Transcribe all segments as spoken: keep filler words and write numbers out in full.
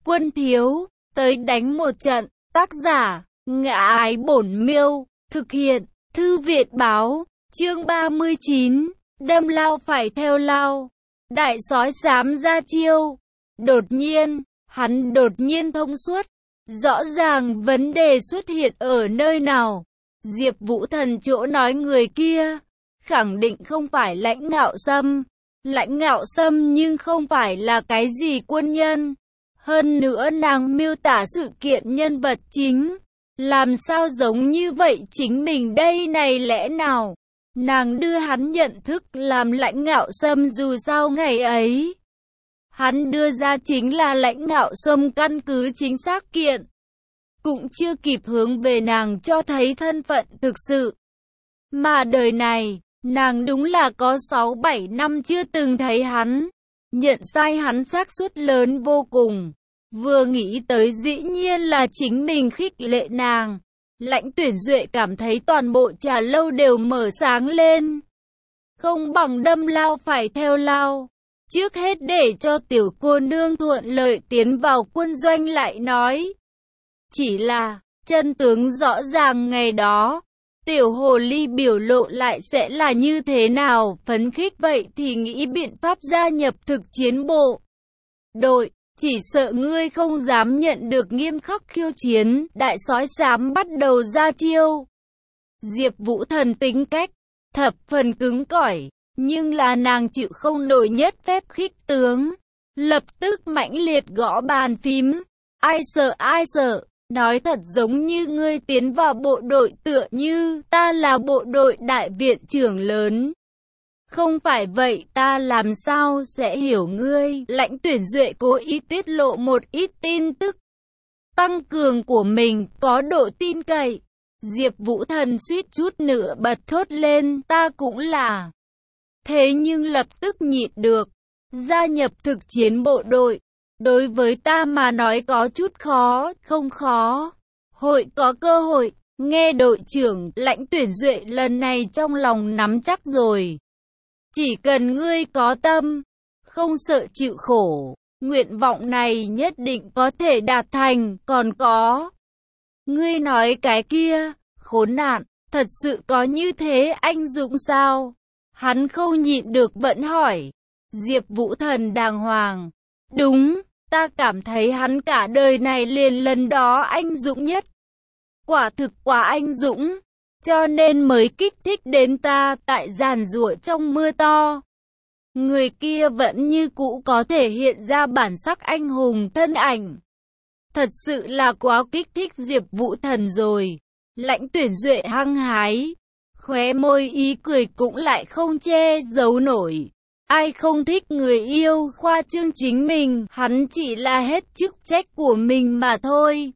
Quân thiếu, tới đánh một trận. Tác giả, Ngã Ái Bổn Miêu. Thực hiện, Thư Viện Báo. Chương ba mươi chín. Đâm lao phải theo lao. Đại sói xám ra chiêu. Đột nhiên, hắn đột nhiên thông suốt. Rõ ràng vấn đề xuất hiện ở nơi nào. Diệp Vũ Thần chỗ nói người kia, khẳng định không phải Lãnh Ngạo Sâm. Lãnh Ngạo Sâm nhưng không phải là cái gì quân nhân. Hơn nữa nàng miêu tả sự kiện nhân vật chính, làm sao giống như vậy chính mình đây này, lẽ nào nàng đưa hắn nhận thức làm Lãnh Ngạo Sâm, dù sao ngày ấy hắn đưa ra chính là Lãnh Ngạo Sâm căn cứ chính xác kiện, cũng chưa kịp hướng về nàng cho thấy thân phận thực sự. Mà đời này, nàng đúng là có sáu bảy năm chưa từng thấy hắn, nhận sai hắn xác suất lớn vô cùng. Vừa nghĩ tới dĩ nhiên là chính mình khích lệ nàng, Lãnh Tuyển Duệ cảm thấy toàn bộ trà lâu đều mở sáng lên. Không bằng đâm lao phải theo lao. Trước hết để cho tiểu cô nương thuận lợi tiến vào quân doanh lại nói. Chỉ là, chân tướng rõ ràng ngày đó, tiểu hồ ly biểu lộ lại sẽ là như thế nào, phấn khích vậy thì nghĩ biện pháp gia nhập thực chiến bộ đội. Chỉ sợ ngươi không dám nhận được nghiêm khắc khiêu chiến. Đại sói xám bắt đầu ra chiêu. Diệp Vũ Thần tính cách thập phần cứng cỏi, nhưng là nàng chịu không nổi nhất phép khích tướng, lập tức mãnh liệt gõ bàn phím. Ai sợ ai sợ, nói thật giống như ngươi tiến vào bộ đội, tựa như ta là bộ đội đại viện trưởng lớn. Không phải vậy ta làm sao sẽ hiểu ngươi. Lãnh Tuyển Duệ cố ý tiết lộ một ít tin tức tăng cường của mình, có độ tin cậy. Diệp Vũ Thần suýt chút nữa bật thốt lên, ta cũng là. Thế nhưng lập tức nhịn được. Gia nhập thực chiến bộ đội, đối với ta mà nói có chút khó, không khó. Hội có cơ hội. Nghe đội trưởng, Lãnh Tuyển Duệ lần này trong lòng nắm chắc rồi. Chỉ cần ngươi có tâm, không sợ chịu khổ, nguyện vọng này nhất định có thể đạt thành. Còn có, ngươi nói cái kia, khốn nạn, thật sự có như thế anh dũng sao? Hắn không nhịn được vẫn hỏi. Diệp Vũ Thần đàng hoàng, đúng, ta cảm thấy hắn cả đời này liền lần đó anh dũng nhất. Quả thực quá anh dũng, cho nên mới kích thích đến ta. Tại giàn giụa trong mưa to, người kia vẫn như cũ có thể hiện ra bản sắc anh hùng thân ảnh. Thật sự là quá kích thích Diệp Vũ Thần rồi. Lãnh Tuyển Duệ hăng hái, khóe môi ý cười cũng lại không che giấu nổi. Ai không thích người yêu khoa trương chính mình, hắn chỉ là hết chức trách của mình mà thôi.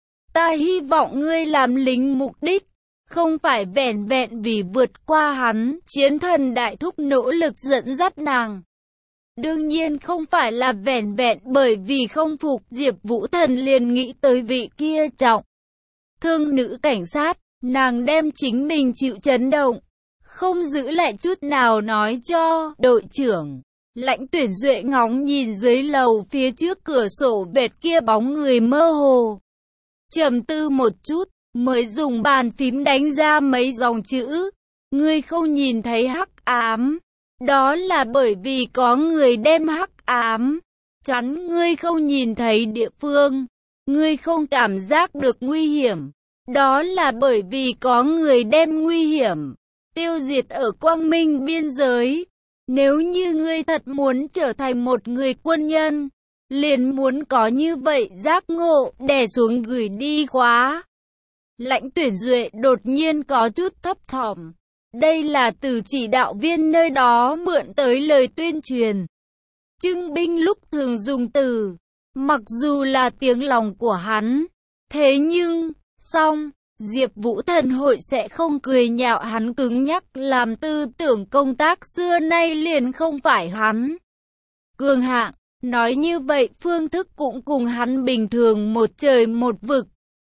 Ta hy vọng ngươi làm lính mục đích, không phải vẻn vẹn vì vượt qua hắn. Chiến thần đại thúc nỗ lực dẫn dắt nàng. Đương nhiên không phải là vẻn vẹn bởi vì không phục. Diệp Vũ Thần liền nghĩ tới vị kia trọng thương nữ cảnh sát, nàng đem chính mình chịu chấn động, không giữ lại chút nào nói cho đội trưởng. Lãnh Tuyển Duệ ngóng nhìn dưới lầu phía trước cửa sổ vệt kia bóng người mơ hồ, trầm tư một chút, mới dùng bàn phím đánh ra mấy dòng chữ. Ngươi không nhìn thấy hắc ám, đó là bởi vì có người đem hắc ám chắn ngươi không nhìn thấy địa phương. Ngươi không cảm giác được nguy hiểm, đó là bởi vì có người đem nguy hiểm tiêu diệt ở quang minh biên giới. Nếu như ngươi thật muốn trở thành một người quân nhân, liền muốn có như vậy giác ngộ, đè xuống gửi đi khóa. Lãnh Tuyển Duệ đột nhiên có chút thấp thỏm. Đây là từ chỉ đạo viên nơi đó mượn tới lời tuyên truyền. Trưng binh lúc thường dùng từ, mặc dù là tiếng lòng của hắn, thế nhưng, xong, Diệp Vũ Thần hội sẽ không cười nhạo hắn cứng nhắc, làm tư tưởng công tác xưa nay liền không phải hắn cường hạng. Nói như vậy phương thức cũng cùng hắn bình thường một trời một vực.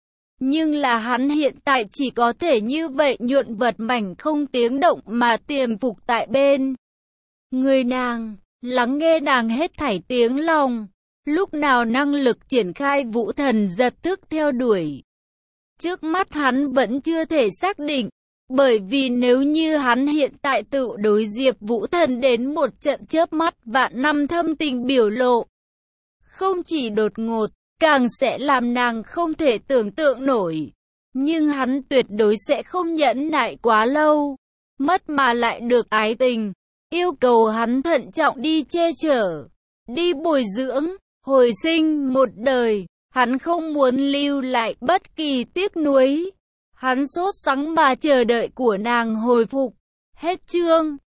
Nhưng là hắn hiện tại chỉ có thể như vậy nhuận vật mảnh không tiếng động mà tiềm phục tại bên người nàng, lắng nghe nàng hết thảy tiếng lòng. Lúc nào năng lực triển khai Vũ Thần giật thức theo đuổi. Trước mắt hắn vẫn chưa thể xác định, bởi vì nếu như hắn hiện tại tự đối Diệp Vũ Thần đến một trận chớp mắt vạn năm thâm tình biểu lộ. Không chỉ đột ngột, càng sẽ làm nàng không thể tưởng tượng nổi. Nhưng hắn tuyệt đối sẽ không nhẫn nại quá lâu, mất mà lại được ái tình. Yêu cầu hắn thận trọng đi che chở, đi bồi dưỡng, hồi sinh một đời. Hắn không muốn lưu lại bất kỳ tiếc nuối. Hắn sốt sắng mà chờ đợi của nàng hồi phục. Hết chương.